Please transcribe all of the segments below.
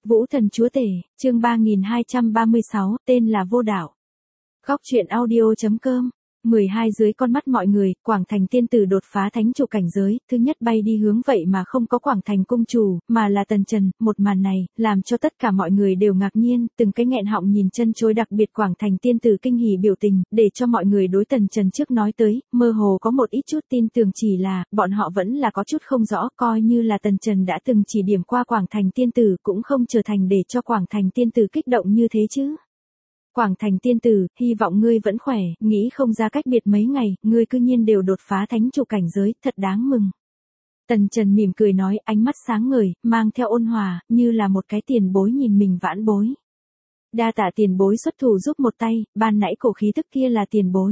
Vũ Thần Chúa Tể, chương 3236, tên là Vô Đạo. Góc truyện audio.com 12 dưới con mắt mọi người, Quảng Thành tiên tử đột phá thánh chủ cảnh giới, thứ nhất bay đi hướng vậy mà không có Quảng Thành cung chủ, mà là Tần Trần, một màn này, làm cho tất cả mọi người đều ngạc nhiên, từng cái nghẹn họng nhìn chân chối, đặc biệt Quảng Thành tiên tử kinh hỉ biểu tình, để cho mọi người đối Tần Trần trước nói tới, mơ hồ có một ít chút tin tưởng, chỉ là, bọn họ vẫn là có chút không rõ, coi như là Tần Trần đã từng chỉ điểm qua Quảng Thành tiên tử cũng không trở thành để cho Quảng Thành tiên tử kích động như thế chứ. Quảng Thành tiên tử, hy vọng ngươi vẫn khỏe, nghĩ không ra cách biệt mấy ngày, ngươi cư nhiên đều đột phá thánh chủ cảnh giới, thật đáng mừng. Tần Trần mỉm cười nói, ánh mắt sáng ngời, mang theo ôn hòa, như là một cái tiền bối nhìn mình vãn bối. Đa tạ tiền bối xuất thủ giúp một tay, ban nãy cổ khí tức kia là tiền bối.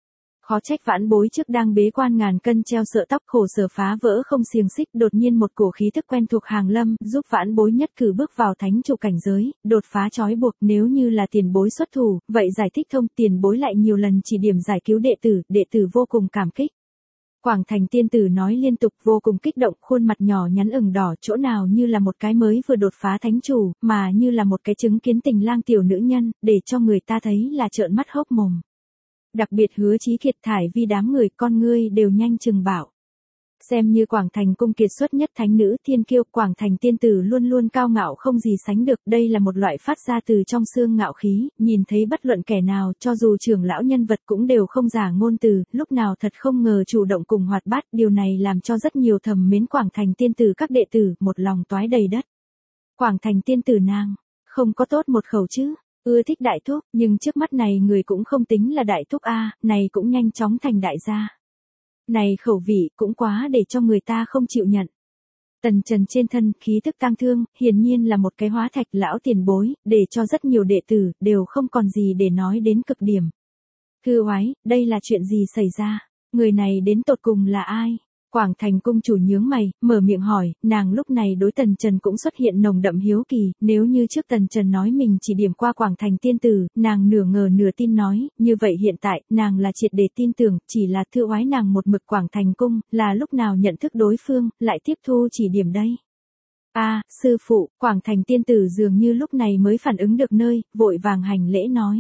Khó trách vãn bối trước đang bế quan ngàn cân treo sợ tóc, khổ sở phá vỡ không xiềng xích, đột nhiên một cổ khí thức quen thuộc hàng lâm, giúp vãn bối nhất cử bước vào thánh chủ cảnh giới, đột phá trói buộc. Nếu như là tiền bối xuất thủ, vậy giải thích thông, tiền bối lại nhiều lần chỉ điểm giải cứu đệ tử vô cùng cảm kích. Quảng Thành tiên tử nói liên tục, vô cùng kích động, khuôn mặt nhỏ nhắn ửng đỏ, chỗ nào như là một cái mới vừa đột phá thánh chủ, mà như là một cái chứng kiến tình lang tiểu nữ nhân, để cho người ta thấy là trợn mắt hốc mồm. Đặc biệt Hứa Chí Kiệt thải vi đám người, con ngươi đều nhanh chừng bảo. Xem như Quảng Thành cung kiệt xuất nhất thánh nữ thiên kiêu, Quảng Thành tiên tử luôn luôn cao ngạo không gì sánh được, đây là một loại phát ra từ trong xương ngạo khí, nhìn thấy bất luận kẻ nào, cho dù trưởng lão nhân vật cũng đều không giả ngôn từ, lúc nào thật không ngờ chủ động cùng hoạt bát, điều này làm cho rất nhiều thầm mến Quảng Thành tiên tử các đệ tử, một lòng toái đầy đất. Quảng Thành tiên tử nàng, không có tốt một khẩu chứ. Ưa thích đại thúc, nhưng trước mắt này người cũng không tính là đại thúc a, này cũng nhanh chóng thành đại gia. Này khẩu vị cũng quá để cho người ta không chịu nhận. Tần Trần trên thân khí tức tang thương, hiển nhiên là một cái hóa thạch lão tiền bối, để cho rất nhiều đệ tử đều không còn gì để nói đến cực điểm. Thưa oái, đây là chuyện gì xảy ra? Người này đến tột cùng là ai? Quảng Thành cung chủ nhướng mày, mở miệng hỏi, nàng lúc này đối Tần Trần cũng xuất hiện nồng đậm hiếu kỳ, nếu như trước Tần Trần nói mình chỉ điểm qua Quảng Thành tiên tử, nàng nửa ngờ nửa tin nói, như vậy hiện tại, nàng là triệt để tin tưởng, chỉ là thưa oái nàng một mực Quảng Thành cung, là lúc nào nhận thức đối phương, lại tiếp thu chỉ điểm đây. Sư phụ, Quảng Thành tiên tử dường như lúc này mới phản ứng được nơi, vội vàng hành lễ nói.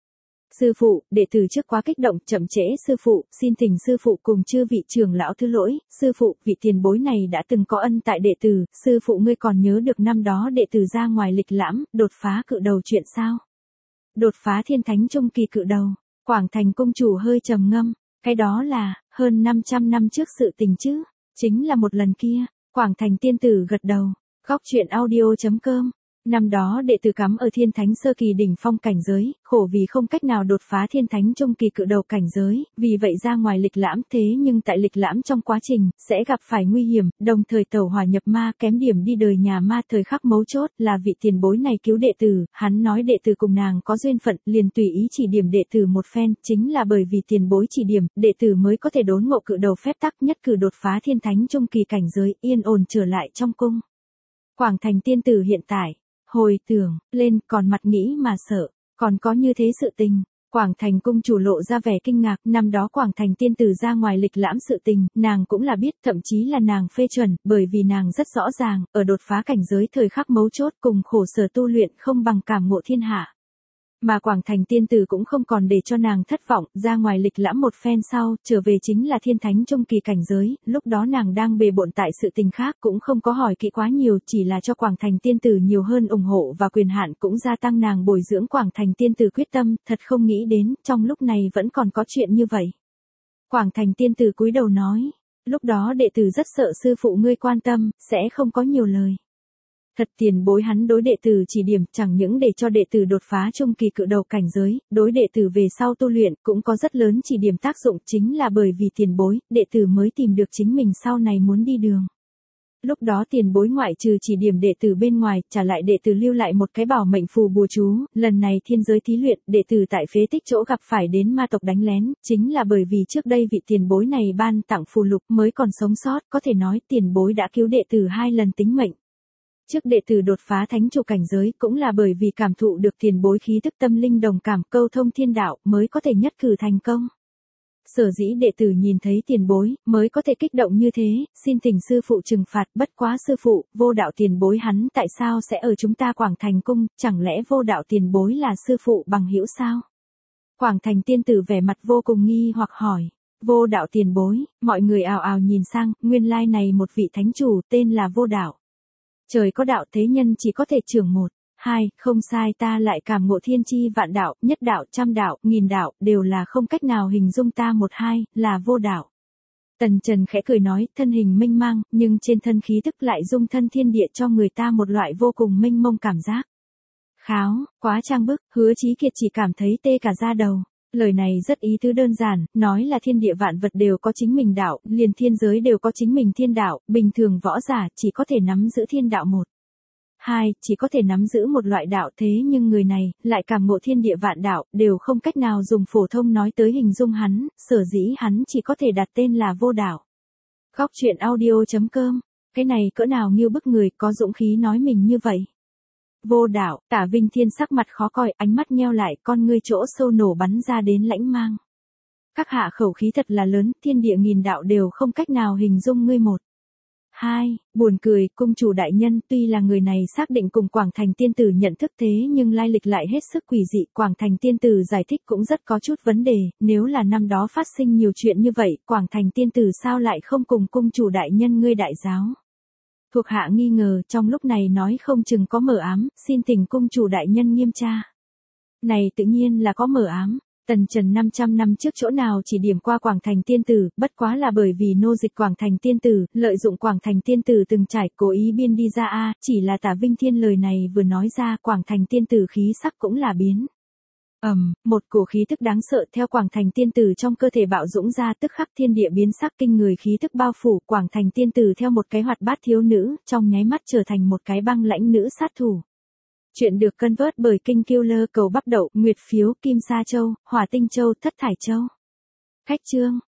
Sư phụ, đệ tử trước quá kích động, chậm trễ sư phụ, xin thỉnh sư phụ cùng chư vị trưởng lão thứ lỗi, sư phụ, vị tiền bối này đã từng có ân tại đệ tử, sư phụ ngươi còn nhớ được năm đó đệ tử ra ngoài lịch lãm, đột phá cự đầu chuyện sao? Đột phá thiên thánh trung kỳ cự đầu, Quảng Thành cung chủ hơi trầm ngâm, cái đó là, hơn 500 năm trước sự tình chứ, chính là một lần kia, Quảng Thành tiên tử gật đầu, góc truyện audio.com. Năm đó đệ tử cắm ở thiên thánh sơ kỳ đỉnh phong cảnh giới, khổ vì không cách nào đột phá thiên thánh trung kỳ cự đầu cảnh giới, vì vậy ra ngoài lịch lãm, thế nhưng tại lịch lãm trong quá trình, sẽ gặp phải nguy hiểm, đồng thời tẩu hỏa nhập ma, kém điểm đi đời nhà ma. Thời khắc mấu chốt là vị tiền bối này cứu đệ tử, hắn nói đệ tử cùng nàng có duyên phận, liền tùy ý chỉ điểm đệ tử một phen, chính là bởi vì tiền bối chỉ điểm, đệ tử mới có thể đốn ngộ cự đầu phép tắc, nhất cử đột phá thiên thánh trung kỳ cảnh giới, yên ổn trở lại trong cung. Quảng Thành tiên tử hiện tại hồi tưởng lên, còn mặt nghĩ mà sợ, còn có như thế sự tình. Quảng Thành cung chủ lộ ra vẻ kinh ngạc, năm đó Quảng Thành tiên tử ra ngoài lịch lãm sự tình, nàng cũng là biết, thậm chí là nàng phê chuẩn, bởi vì nàng rất rõ ràng, ở đột phá cảnh giới thời khắc mấu chốt cùng khổ sở tu luyện không bằng cảm ngộ thiên hạ. Mà Quảng Thành tiên tử cũng không còn để cho nàng thất vọng, ra ngoài lịch lãm một phen sau, trở về chính là thiên thánh trung kỳ cảnh giới, lúc đó nàng đang bề bộn tại sự tình khác, cũng không có hỏi kỹ quá nhiều, chỉ là cho Quảng Thành tiên tử nhiều hơn ủng hộ và quyền hạn, cũng gia tăng nàng bồi dưỡng Quảng Thành tiên tử quyết tâm, thật không nghĩ đến, trong lúc này vẫn còn có chuyện như vậy. Quảng Thành tiên tử cúi đầu nói, lúc đó đệ tử rất sợ sư phụ ngươi quan tâm, sẽ không có nhiều lời. Thật tiền bối hắn đối đệ tử chỉ điểm, chẳng những để cho đệ tử đột phá trung kỳ cự đầu cảnh giới, đối đệ tử về sau tu luyện cũng có rất lớn chỉ điểm tác dụng, chính là bởi vì tiền bối, đệ tử mới tìm được chính mình sau này muốn đi đường. Lúc đó tiền bối ngoại trừ chỉ điểm đệ tử bên ngoài, trả lại đệ tử lưu lại một cái bảo mệnh phù bùa chú, lần này thiên giới thí luyện, đệ tử tại phế tích chỗ gặp phải đến ma tộc đánh lén, chính là bởi vì trước đây vị tiền bối này ban tặng phù lục mới còn sống sót, có thể nói tiền bối đã cứu đệ tử 2 lần tính mệnh. Trước đệ tử đột phá thánh chủ cảnh giới cũng là bởi vì cảm thụ được tiền bối khí tức tâm linh đồng cảm câu thông thiên đạo mới có thể nhất cử thành công. Sở dĩ đệ tử nhìn thấy tiền bối, mới có thể kích động như thế, xin thỉnh sư phụ trừng phạt, bất quá sư phụ, vô đạo tiền bối hắn tại sao sẽ ở chúng ta Quảng Thành cung, chẳng lẽ vô đạo tiền bối là sư phụ bằng hữu sao? Quảng Thành tiên tử vẻ mặt vô cùng nghi hoặc hỏi, vô đạo tiền bối, mọi người ào ào nhìn sang, nguyên lai này một vị thánh chủ tên là vô đạo. Trời có đạo thế nhân chỉ có thể trưởng một. Hai, không sai ta lại cảm ngộ thiên chi vạn đạo, nhất đạo, trăm đạo, nghìn đạo, đều là không cách nào hình dung ta một hai, là vô đạo. Tần Trần khẽ cười nói, thân hình mênh mang, nhưng trên thân khí tức lại dung thân thiên địa cho người ta một loại vô cùng mênh mông cảm giác. Kháo, quá trang bức, Hứa Chí Kiệt chỉ cảm thấy tê cả da đầu. Lời này rất ý tứ đơn giản, nói là thiên địa vạn vật đều có chính mình đạo, liền thiên giới đều có chính mình thiên đạo, bình thường võ giả chỉ có thể nắm giữ thiên đạo một. Hai, chỉ có thể nắm giữ một loại đạo thế nhưng người này, lại cảm ngộ thiên địa vạn đạo, đều không cách nào dùng phổ thông nói tới hình dung hắn, sở dĩ hắn chỉ có thể đặt tên là vô đạo. Góc truyện audio.com, cái này cỡ nào nghiêu bức người có dũng khí nói mình như vậy. Vô đạo, Tả Vinh Thiên sắc mặt khó coi, ánh mắt nheo lại, con ngươi chỗ sâu nổ bắn ra đến lãnh mang. Các hạ khẩu khí thật là lớn, thiên địa nghìn đạo đều không cách nào hình dung ngươi một. Hai, buồn cười, cung chủ đại nhân, tuy là người này xác định cùng Quảng Thành tiên tử nhận thức thế nhưng lai lịch lại hết sức quỷ dị, Quảng Thành tiên tử giải thích cũng rất có chút vấn đề, nếu là năm đó phát sinh nhiều chuyện như vậy, Quảng Thành tiên tử sao lại không cùng cung chủ đại nhân ngươi đại giáo? Thuộc hạ nghi ngờ, trong lúc này nói không chừng có mờ ám, xin thỉnh cung chủ đại nhân nghiêm tra. Này tự nhiên là có mờ ám. Tần Trần 500 năm trước chỗ nào chỉ điểm qua Quảng Thành tiên tử, bất quá là bởi vì nô dịch Quảng Thành tiên tử, lợi dụng Quảng Thành tiên tử từng trải, cố ý biên đi ra chỉ là Tả Vinh Thiên lời này vừa nói ra, Quảng Thành tiên tử khí sắc cũng là biến. Một cổ khí tức đáng sợ theo Quảng Thành tiên tử trong cơ thể bạo dũng ra, tức khắc thiên địa biến sắc, kinh người khí tức bao phủ, Quảng Thành tiên tử theo một cái hoạt bát thiếu nữ, trong nháy mắt trở thành một cái băng lãnh nữ sát thủ. Chuyện được cân vớt bởi Kinh Killer Cầu Bắp Đậu, Nguyệt Phiếu, Kim Sa Châu, Hỏa Tinh Châu, Thất Thải Châu. Khách chương.